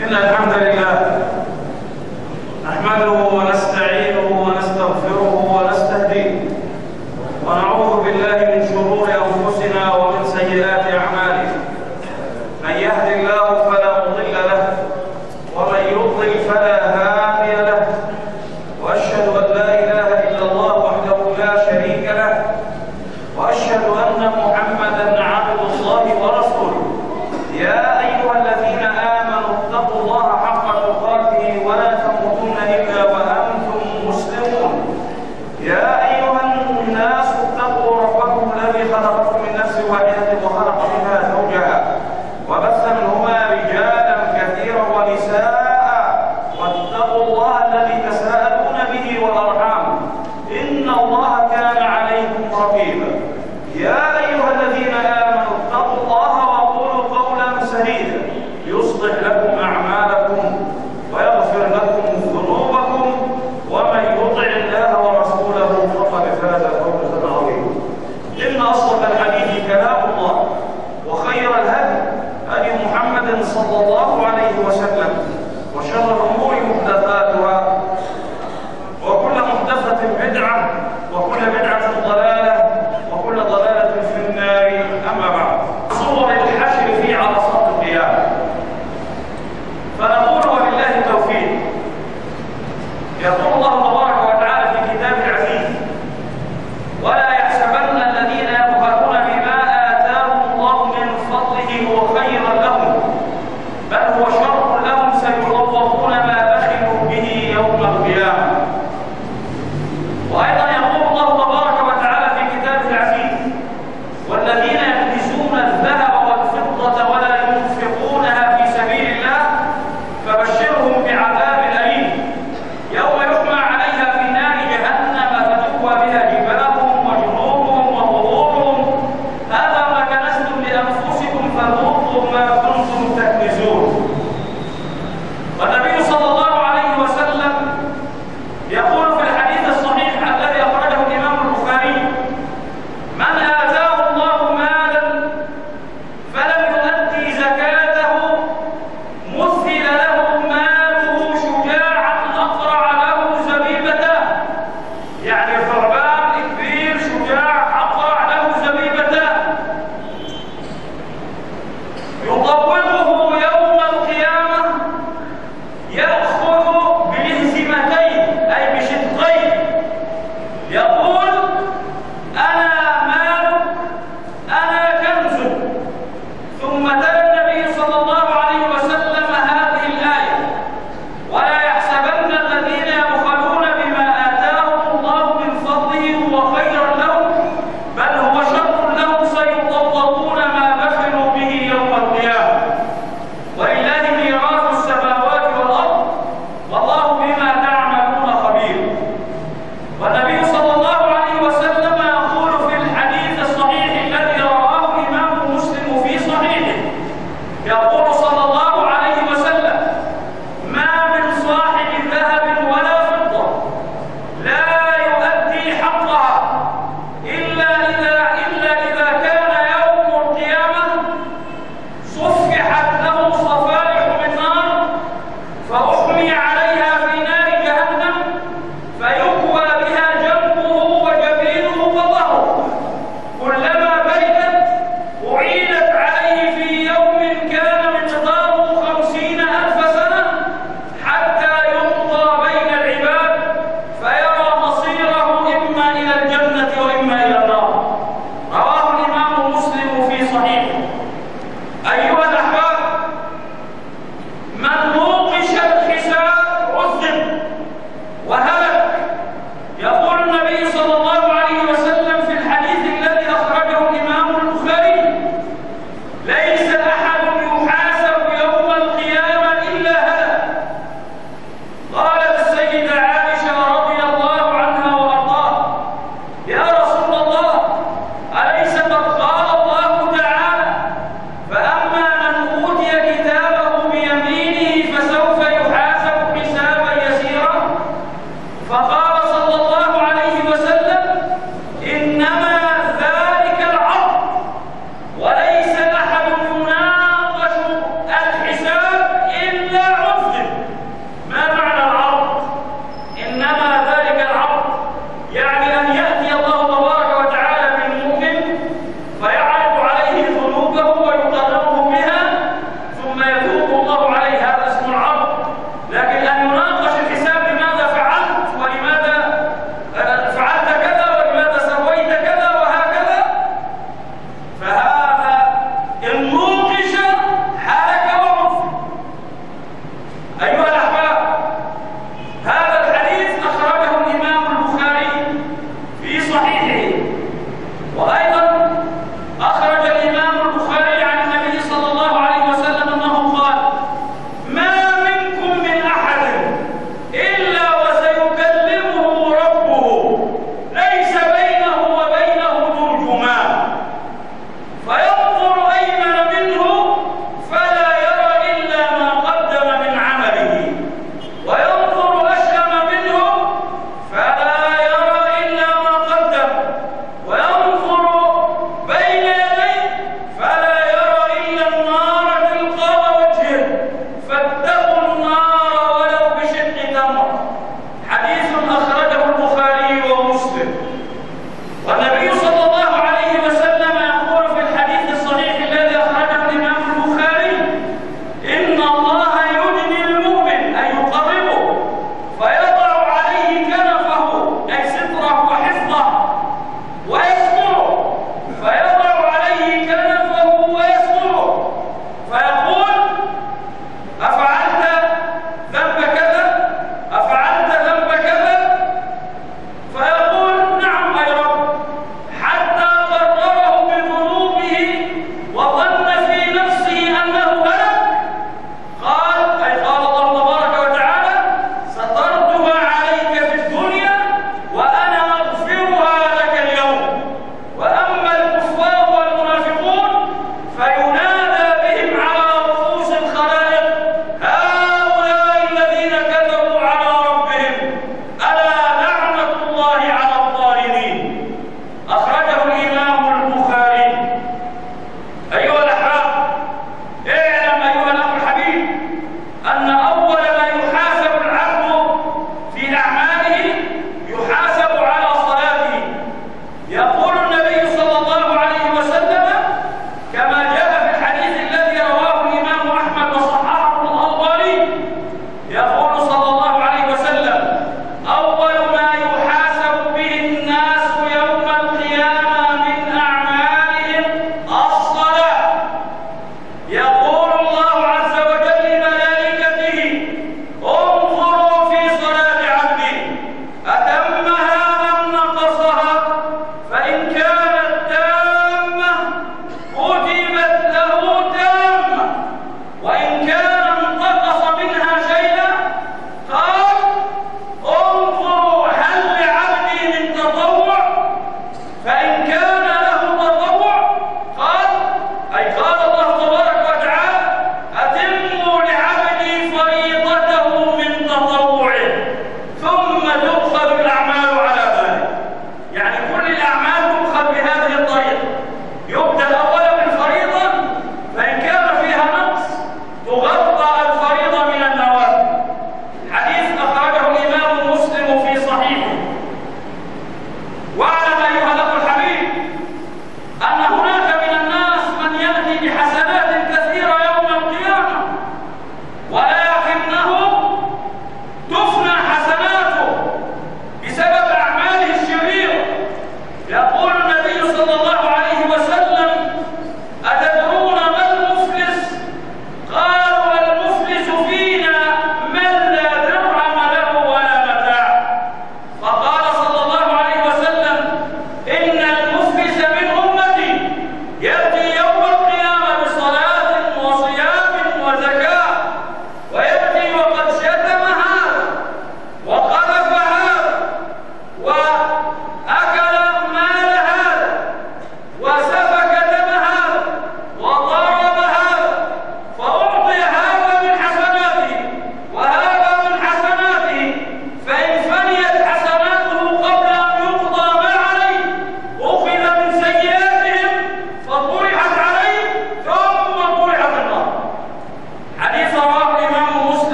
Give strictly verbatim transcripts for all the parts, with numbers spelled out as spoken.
إن الحمد لله نحمده ونستعينه ونستغفره ونستهديه ونعوذ بالله من شرور أنفسنا ومن سيئات أعمالنا. من يهد الله فلا مضل له ومن يضلل فلا هادي له، وأشهد أن لا إله إلا الله وحده لا شريك له، وأشهد أن محمدا عبد الله ورسوله. يا أيها الذين آمنوا اتقوا الله حق تقاته ولا تموتن إلا وأنتم مسلمون. يا أيها الناس اتقوا ربكم الذي خلقكم من نفس واحدة وخلق منها زوجها وبث منهما رجالا كثيرا ونساء، واتقوا الله الذي تساءلون به والأرحام إن الله كان عليكم رقيبا. يا أيها الذين آمنوا اتقوا الله وقولوا قولا سديدا يصلح لكم أعمالكم ويغفر لكم ذنوبكم، ومن يطع الله ورسوله فقد فاز فوزا عظيما. إن أصدق الحديث كلام الله، وخير الهدي هدي محمد صلى الله عليه وسلم، وشر الأمور محدثاتها، وكل محدثة بدعة، وكل بدعة ضلالة، وكل ضلالة في النار. أما بعد، صور الحشر في عرصات القيامة، فنقول وبالله التوفيق. يقول الله تبارك وتعالى في كتابه العزيز: ولا يحسبن الذين يبخلون بما آتاهم الله من فضله هو خيرا لهم، بل هو شر لهم، سيطوقون ما بخلوا به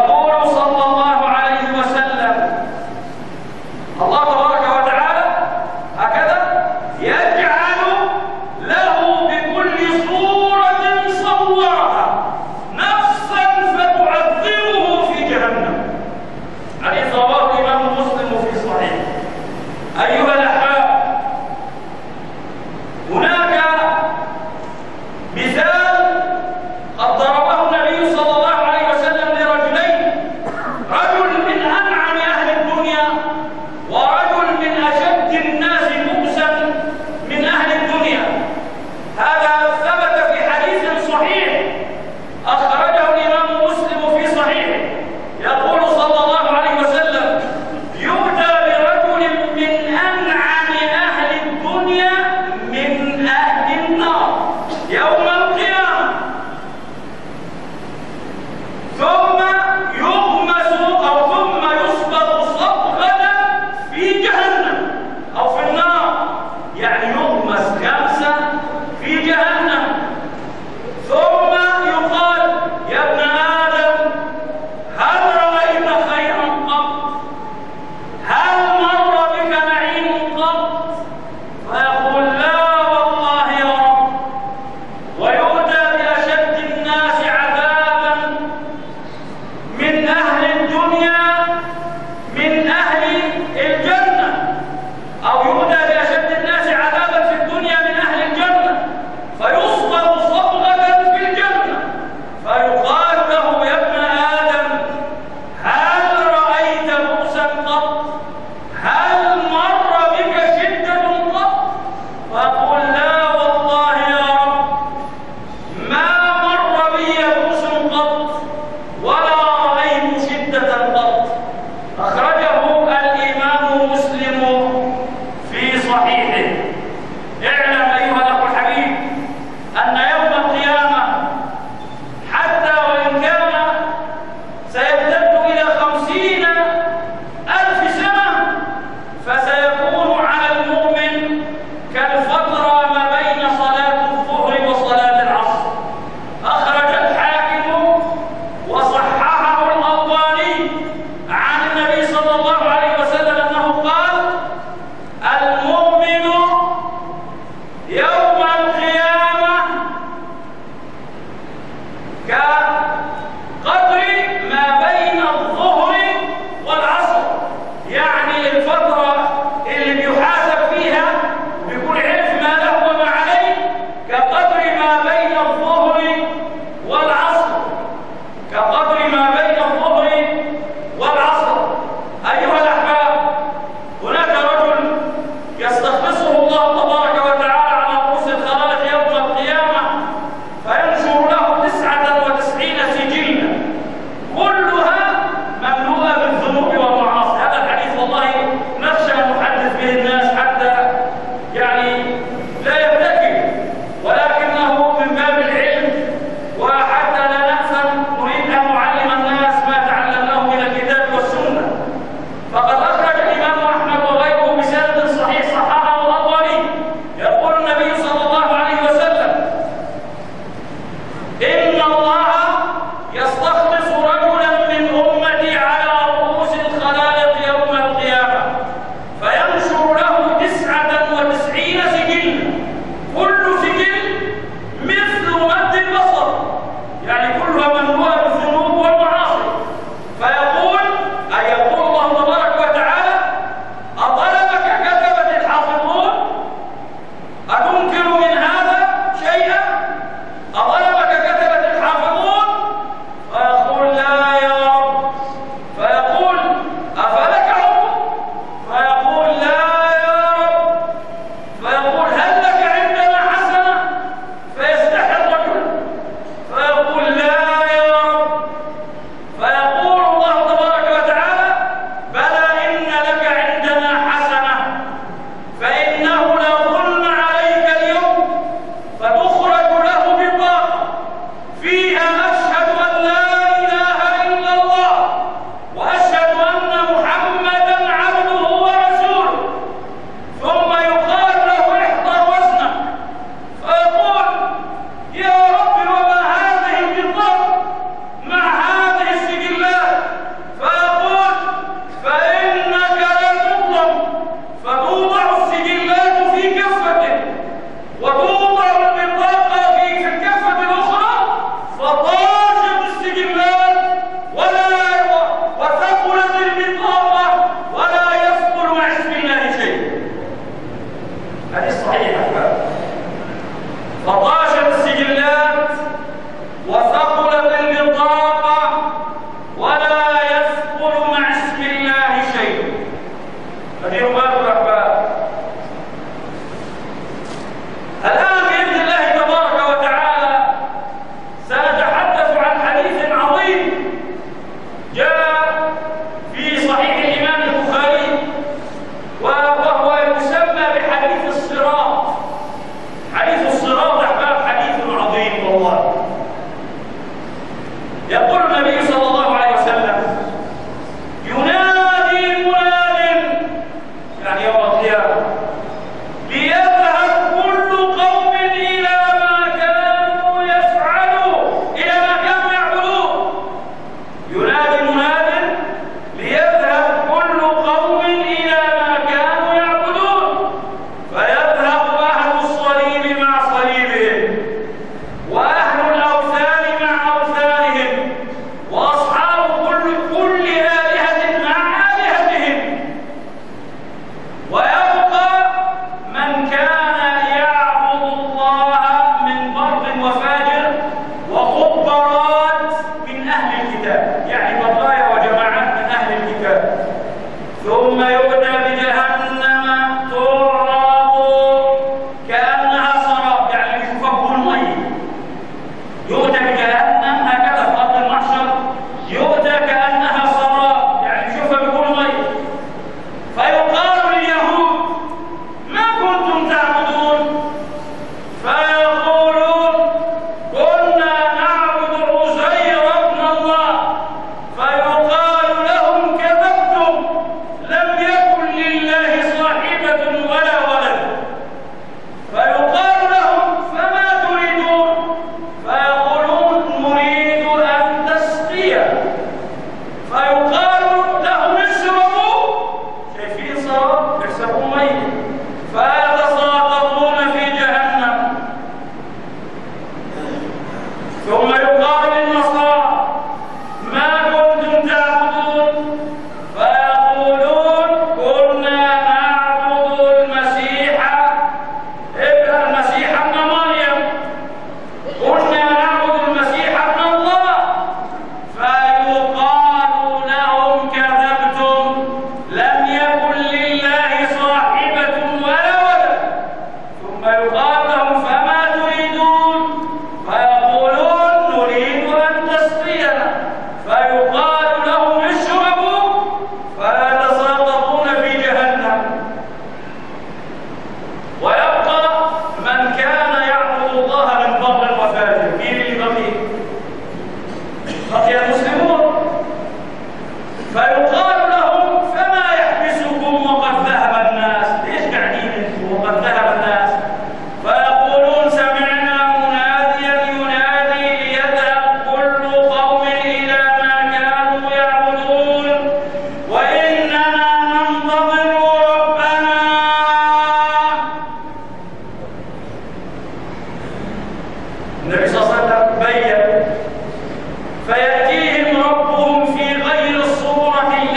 يقول صلى الله عليه وسلم: الله تبارك وتعالى هكذا يجعل له بكل صورة صورها نفسا فتعذبه في جهنم. حديث رواه الإمام مسلم في صحيح. أيها الأحباب، هناك مثال قد ضربه النبي صلى الله عليه وسلم لرجلين: رجل من أنعم أهل الدنيا ورجل من أشد الناس بؤسا من أهل الدنيا. هذا ثبت في حديث صحيح أخرجه الإمام مسلم في صحيحه. يقول صلى الله عليه وسلم: يؤتى برجل من أنعم أهل الدنيا من أهل النار يوم القيامة، ثم يغمس أو ثم يصبغ صبغة في جهنم أو في النار، يعني يغمس غمسة في جهنم، ثم يقال: يا ابن آدم هل رأيت خيرا قط؟ هل مر بك نعيم قط؟ فيقول: لا والله يا رب. ويؤتى بأشد الناس عذابا من أهل الدنيا من أهل الجنة، أو يؤتى بأشد الناس عذابا في الدنيا من أهل الجنة، فيصبغ صبغة في الجنة، فيقال له: يا ابن آدم هل رأيت بؤسا قط؟ هل مر بك شدة قط؟ فيقول: لا والله يا رب، ما مر بي بؤس قط ولا رأيت شدة قط. أخرجه الإمام مسلم في صحيحه. اعلم أيها الأخ الحبيب أن يوم القيامة حتى وإن كان سيمتد إلى خمسين ألف سنة، فسيكون على المؤمن كالفترة ما بين صلاة الظهر وصلاة العصر. أخرج الحاكم وصححه الألباني عن النبي صلى الله عليه وسلم أنه قال: المؤمن يوم القيامة كقدر ما بين الظهر فيقال لهم فما يحبسكم وقد ذهب الناس؟ ليش قاعدين انتم وقد ذهب الناس؟ فيقولون سمعنا مناديا ينادي ليذهب كل قوم إلى ما كانوا يعبدون وإننا ننتظر ربنا. النبي صلى الله عليه وسلم بين فيأتيهم ربهم في غير الصورة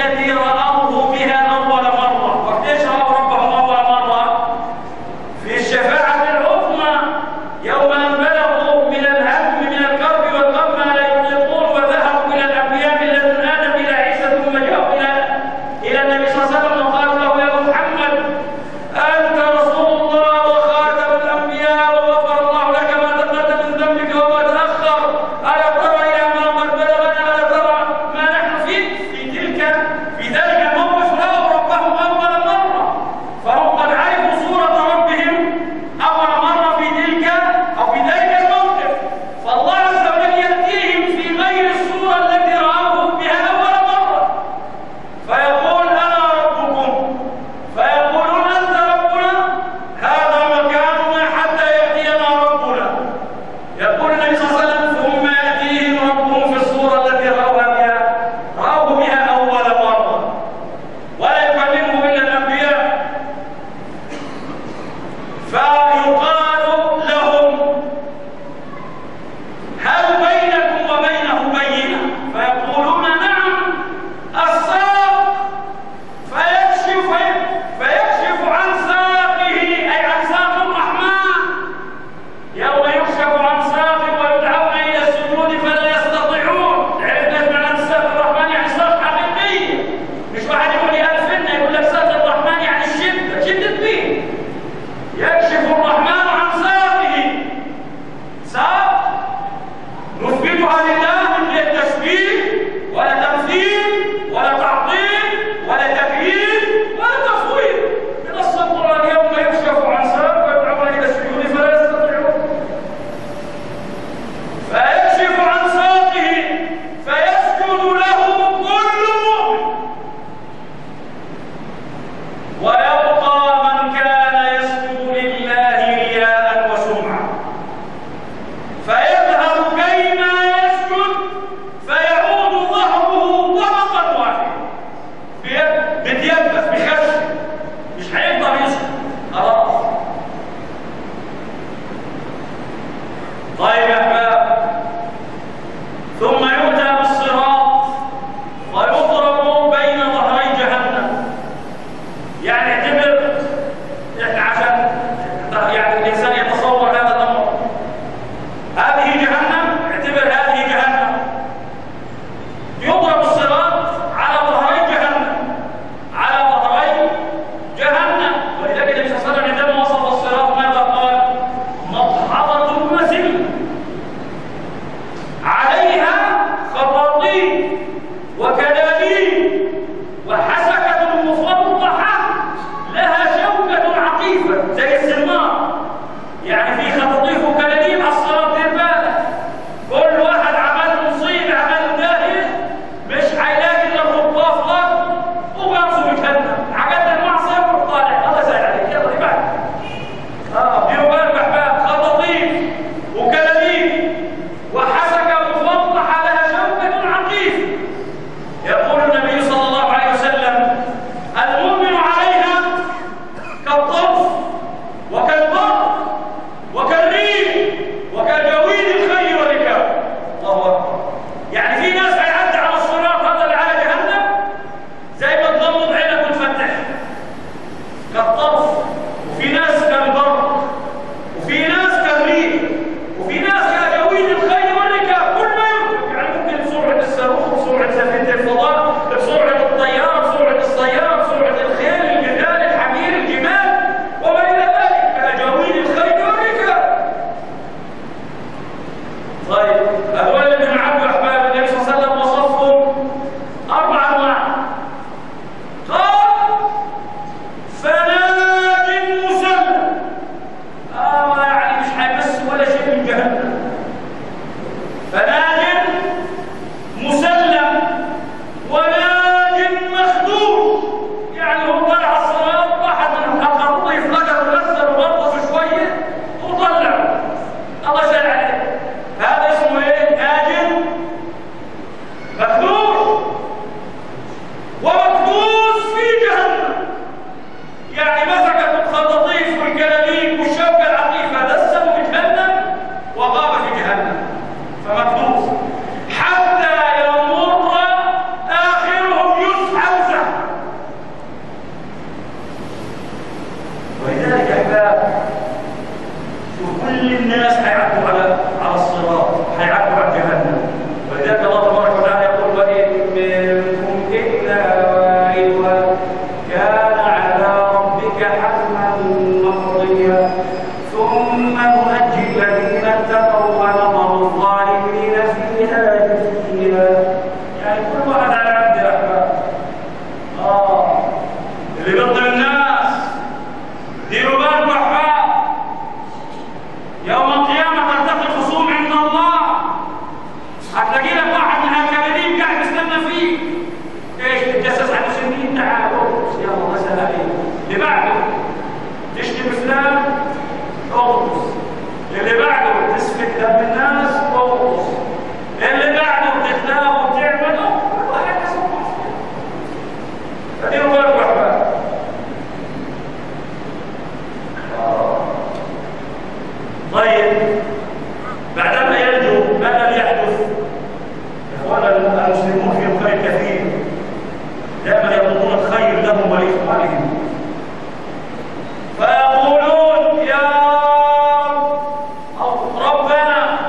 ايش تتجسس على المسلمين؟ تعالوا يلا مسألة عليك. اللي بعده تشتم فلان اغطس، اللي بعده تسفك دم الناس اغطس، اللي بعده تخدعه وتعمله وهكذا. فديروا بالكم يا احباب. طيب بعدما ينجو ما الذي يحدث؟ اخوانا المسلمون فيهم خير كثير، دائما يطلبون الخير لهم ولاخوانهم، فيقولون يا ربنا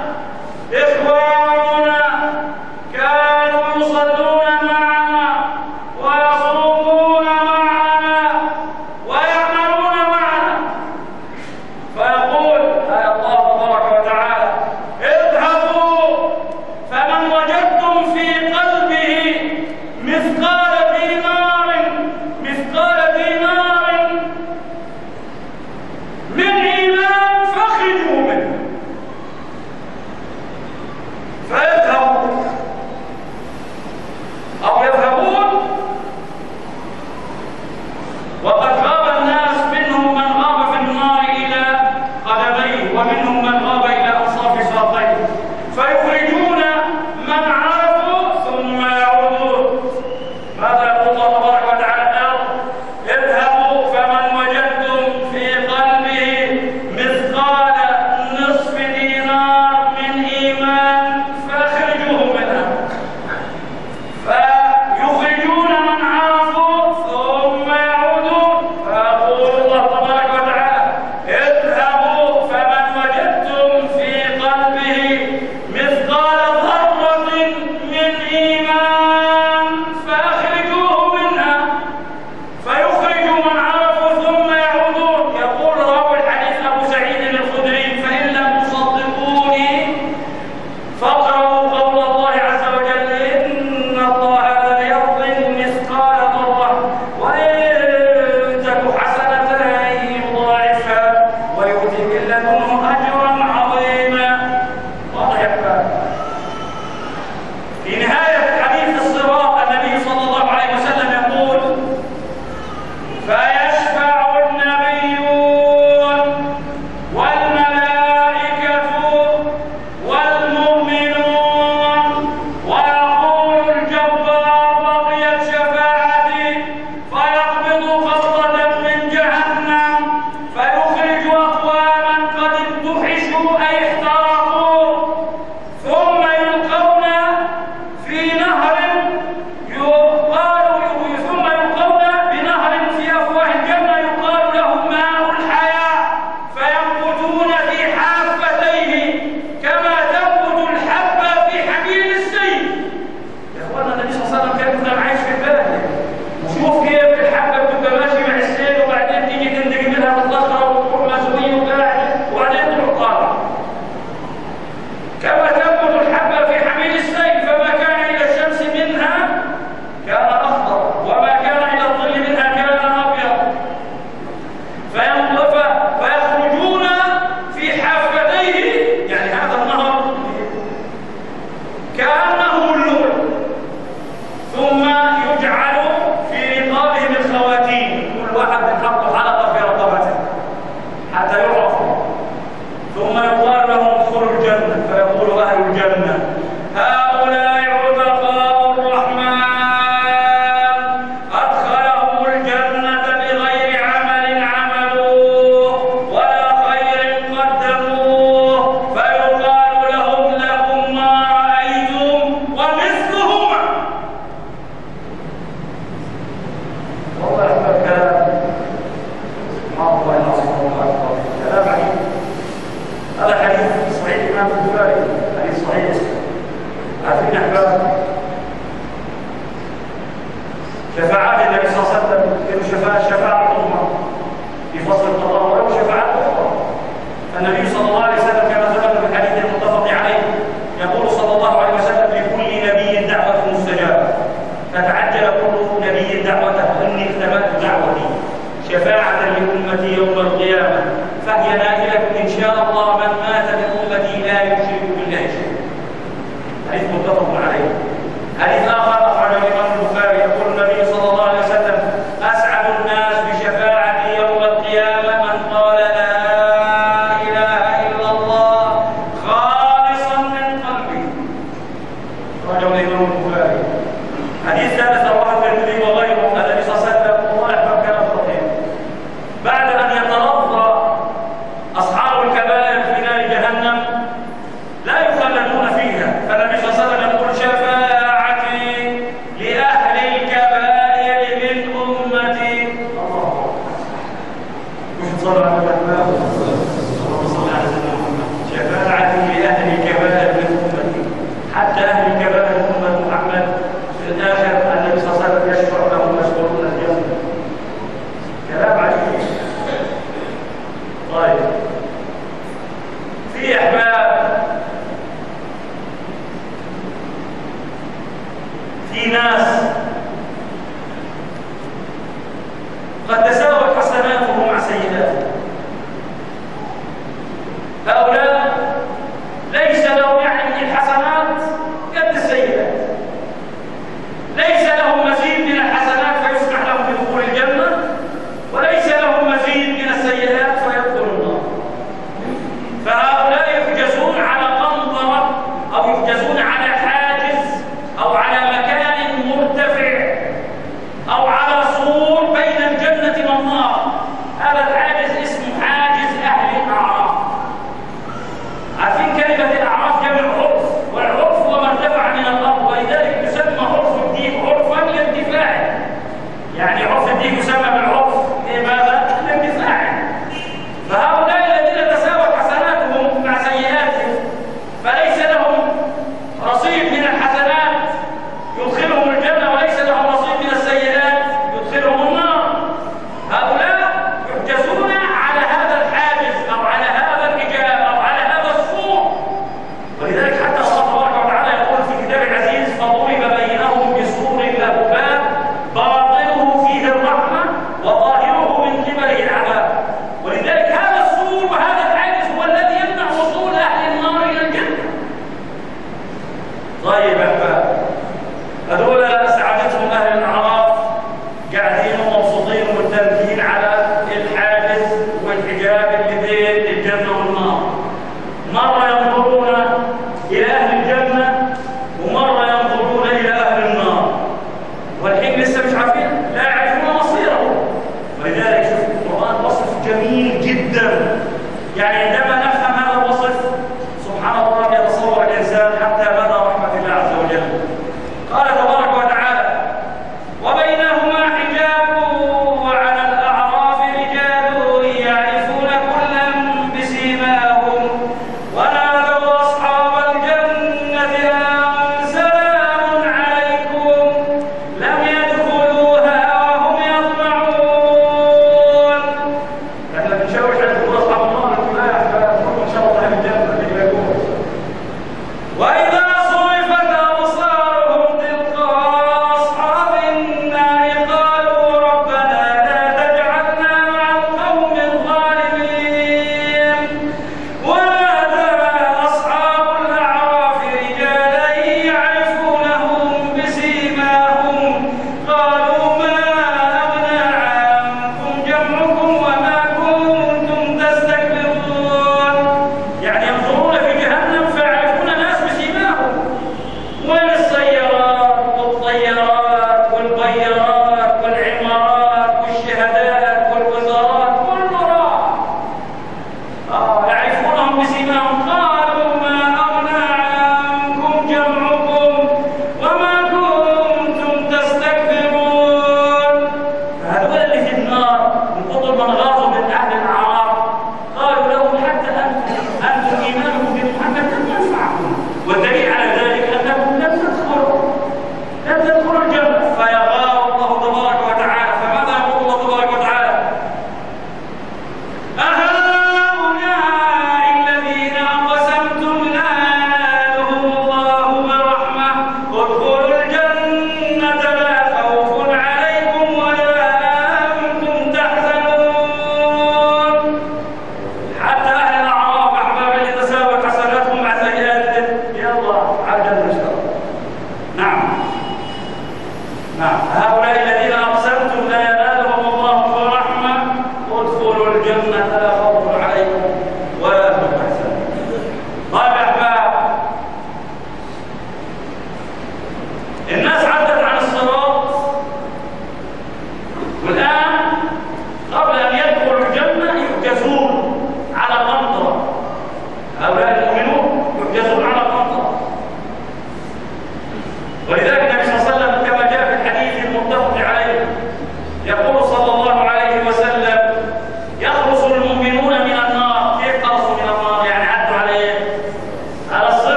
اخواننا كانوا يصلون معنا ويصومون معنا ويعملون معنا، فيقول آية الله تبارك وتعالى اذهبوا فمن وجدتم في قلبه مثقال دينار مثقال دينار من إيمان فاخرجوا منه. فيذهبوا أو يذهبون وقد غاب الناس، منهم من غاب في النار إلى قدميه ومنهم من غاب إلى أنصاف ساقيه، فيخرجون من عرفوا ثم يعودون. ماذا يقول الله تبارك وتعالى؟ اذهبوا فمن وجدتم في قلبه مثقال نصف دينار من إيمان فاخرجوه منها. فيخرجون من عرفوا ثم يعودون. فيقول الله تبارك وتعالى اذهبوا فمن وجدتم في قلبه مثقال ذرة من إيمان فأخرجوه منها. فيخرج من عرفوا ثم يعودون. يقول راوي الحديث أبو سعيد الخدري فإن لم تصدقوني فاقرأوا قول الله عز وجل إن الله لا يظلم مثقال ذرة وإن تك حسنة يضاعفها ويؤتي من لدنه أجرا عظيما. واضح يا أحباب؟ في نهاية حديث الصراط النبي صلى الله عليه وسلم يقول فيشفع النبيون والملائكة والمؤمنون ويقول الجبار بقيت شفاعتي فيقبض قبضة من جهنم فيخرج أقواما قد انتحشوا أي احترقوا ثم يلقون في نهر يقال ثم يلقون بنهر في أفواه الجنة يقال له ماء الحياة فينبتون في حافتيه كما تنبت الحبة في حميل السيل. يا اخوانا النبي صلى الله عليه وسلم كان يفضل عايش في البلد، وشوف كيف الحبة بتبقى ماشي مع السيل وبعدين تيجي تندق منها بالضخرة وتروح مسوية وقاعد وبعدين تروح طالع كما تنبت الحبة في حميل السيل. فما كان إلى الشمس منها كان أخضر وما كان إلى الظل منها كان أبيض. فينطفى فيخرجون في حافتيه، يعني هذا النهر كأنه اللؤلؤ، ثم يجعل في رقابهم الخواتيم، كل واحد يحط حلقة في رقبته حتى يعرفوا، ثم يقال لهم ادخلوا الجنة فيقول أهل الجنة هؤلاء عتقاء الرحمن أدخلهم الجنة بغير عمل عملوه ولا خير قدموه، فيقال لهم لكم ما رأيتم ومثلهما. والله أكبر كلام، سبحان الله العظيم، الله أكبر كلام عجيب. هذا حديث صحيح الإمام البخاري، حديث صحيح. عارفين يا أحباب شفاعات النبي صلى الله عليه وسلم كانوا شفاعة شفاعة عظمى في فصل القضاء وله شفاعات أخرى. النبي صلى الله عليه وسلم كما ثبت في الحديث المتفق عليه يقول صلى الله عليه وسلم لكل نبي دعوة مستجابة فتعجل كل نبي دعوته إني اختبأت دعوتي شفاعة لأمتي يوم القيامة فهي نائلة إن شاء الله من مات من أمتي لا يشرك بالله شيئا. حديث متفق عليه. حديث آخر أخرجه الإمام البخاري يقول الترمذي وغيره أن النبي صلى الله عليه وسلم والله أحباب كلام خطير بعد أن يترضى أصحاب الكبائر في نار جهنم لا يخلدون فيها، فالنبي صلى الله عليه وسلم يقول شفاعتي لأهل الكبائر من أمتي. الله مش صلى على محمد اللهم صل على سيدنا محمد. شفاعتي لأهل الكبائر من أمتي، حتى أهل الكبائر من أمة محمد في الآخر النبي صلى الله عليه وسلم يشفع لهم ويشكرون الجنة. كلام عجيب. طيب في أحباب في ناس قد تساوت حسناتهم مع سيئاتهم، هؤلاء ليس لهم يعني الحسنات قد السيئات، ليس لهم مزيد من الحسنات فيسمح لهم بدخول الجنة، وليس لهم مزيد من السيئات فيدخلوا النار. فهؤلاء يحجزون على قنطرة أو يحجزون على حاجز أو على مكان مرتفع أو على سور بين الجنة والنار. هذا الحاجز اسمه حاجز أهل الأعراف. عارفين كلمة الأعراف جمع عرف، والعرف هو ما ارتفع من الأرض، ولذلك يسمى عرف الديك عرفا لارتفاعه. يعني عرف الديك يسمى بالعرف لماذا؟ لارتفاعه. فهؤلاء الذين تساوت حسناتهم مع سيئاتهم فليس لهم رصيد من الحسنات يدخلهم الجنة، وليس لهم رصيد من السيئات يدخلهم النار. هؤلاء يحجزون على هذا الحاجز أو على هذا الحجاب أو على هذا السور. ولذلك حتى الله تبارك وتعالى يقول في كتابه العزيز فضرب بينهم بسور له باب باطنه فيه الرحمة وظاهره من قبله العذاب. ولذلك هذا السور وهذا الحاجز هو الذي يمنع وصول أهل النار إلى الجنة. طيب يا أحباب، هذول سعادتهم أهل الأعراف قاعدين ومبسوطين ومتنكين على الحاجز والحجاب اللي بين الجنة والنار. مرة ينظرون إلى أهل الجنة ومرة ينظرون إلى أهل النار، والحين لسه مش عارفين، لا يعرفون مصيرهم. ولذلك شوف القرآن وصف جميل جدا، يعني عندما نفهم هذا الوصف سبحان الله يتصور الإنسان حتى مدى رحمة الله عز وجل. قال تبارك وتعالى وبينهما حجاب وعلى الأعراف رجال يعرفون كلا بسيماهم ونادوا أصحاب الجنة أن سلام عليكم لم يدخلوها وهم يطمعون. احنا بنشوش على دخول أصحاب النار، نقول لا يا أحباب إن شاء الله أهل الجنة اللي يقول. وإذا صرفت أبصارهم تلقاء أصحاب النار قالوا ربنا لا تجعلنا مع القوم الظالمين. ونادى أصحاب الأعراف رجالا يعرفونهم بسيماهم قالوا ما أغنى عنكم جمعكم وما كنتم تستكبرون. يعني ينظرون في جهنم فيعرفون ناس بسيماهم. وين السيارات والطيارات والبيارات والعمارات والشهادات والوزارات كله راح. آه يعرفونهم بسيماهم قالوا ما أغنى عنكم جمعكم وما كنتم تستكبرون. فهذول اللي في النار من كثر من غاضوا من أهل الأعراف قالوا لهم حتى أنتم أنتم إيمانكم بمحمد لم ينفعكم، والدليل على ذلك أنكم لم تدخلوا لم تدخلوا الجنة. فيغار الله تبارك وتعالى. فماذا يقول الله تبارك وتعالى؟ أهؤلاء الذين أقسمتم لا ينالهم الله برحمة ادخلوا الجنة لا خوف عليكم ولا أنتم تحزنون. حتى أهل الأعراف أحباب اللي تساوت حسناتهم مع سيئاتهم يلا على الجنة اشتغل. نعم نعم هؤلاء الذين أقسمتم لا ينالهم الله برحمة ادخلوا الجنة لا خوف عليكم ولا أنتم تحزنون. طيب يا أحباب، الناس عدت عن الصراط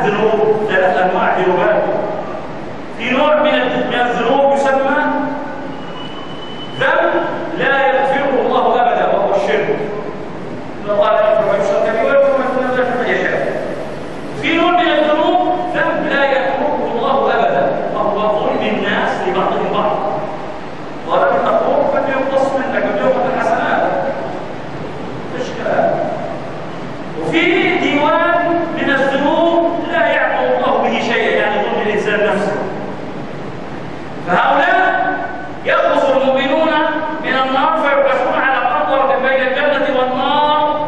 الذنوب ثلاث أنواع ذنوبات. في نوع من من الذنوب يسمى ذنب لا يغفره الله أبدا وهو الشرك. إن الله لا يغفر ما يشرك به ويغفر ما دون ذلك لمن يشاء. في نوع من الذنوب ذنب لا يغفره الله أبدا وهو ظلم الناس لبعضهم بعض. ولم تقول قد يقتص منك بيوم الحسنات. مش كلام. وفي ديوان من الذنوب لا يعفو الله به شيئا، يعني ظلم الإنسان نفسه. فهؤلاء يخلص المؤمنون من النار فيبعثون على قنطرة بين الجنة والنار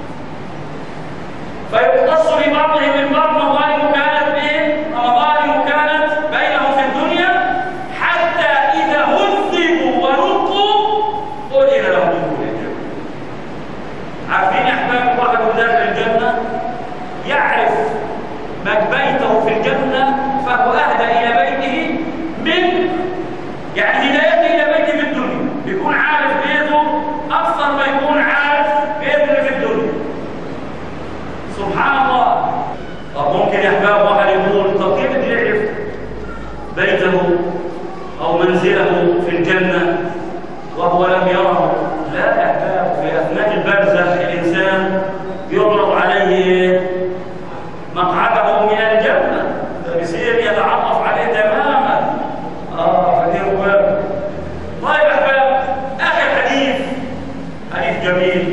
فيقتص لبعضهم من بعض مظالم كانت بهم مظالم كانت بينهم في الدنيا حتى إذا هذبوا ونقوا أذن لهم دخول الجنة. عارفين يا أحباب واحد داخل الجنة يعرف بيته في الجنة فهو أهدى إلى بيته من يعني هدايته إلى بيته في الدنيا، بيكون عارف بيته أكثر ما يكون عارف بيته اللي في الدنيا. سبحان الله. طب ممكن يا أحباب واحد يقول طب كيف بده يعرف بيته أو منزله في الجنة وهو لم يره؟ لا يا أحباب، في أثناء البرزخ الإنسان يعرض عليه مقعده من الجنة، فبيصير يتعرف عليه تماما. اه فديروا بالكم. طيب يا احباب، اخر حديث حديث جميل.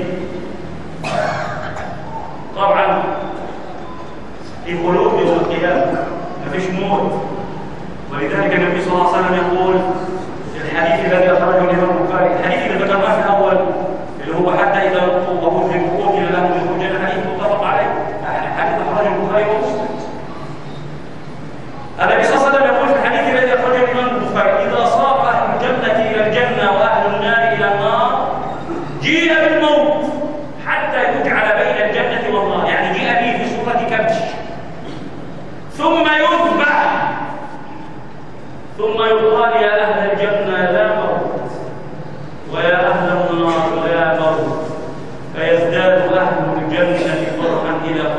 طبعا في خلود يوم القيامه، مفيش موت، ولذلك النبي صلى الله عليه وسلم يقول في الحديث الذي اخرجه الامام البخاري، الحديث اللي ذكرناه في الاول اللي هو حتى اذا لقوا وهزموا قتل لهم دخول الجنه، حديث متفق عليه، حديث اخرجه البخاري ومسلم. النبي صلى الله عليه وسلم يقول في الحديث الذي اخرجه الامام البخاري اذا صار اهل الجنه الى الجنه واهل النار الى النار جيء بالموت حتى يجعل بين الجنه والنار، يعني جيء به في صوره كبش ثم يذبح ثم يقال يا اهل الجنه لا موت ويا اهل النار لا موت، فيزداد اهل الجنه فرحا الى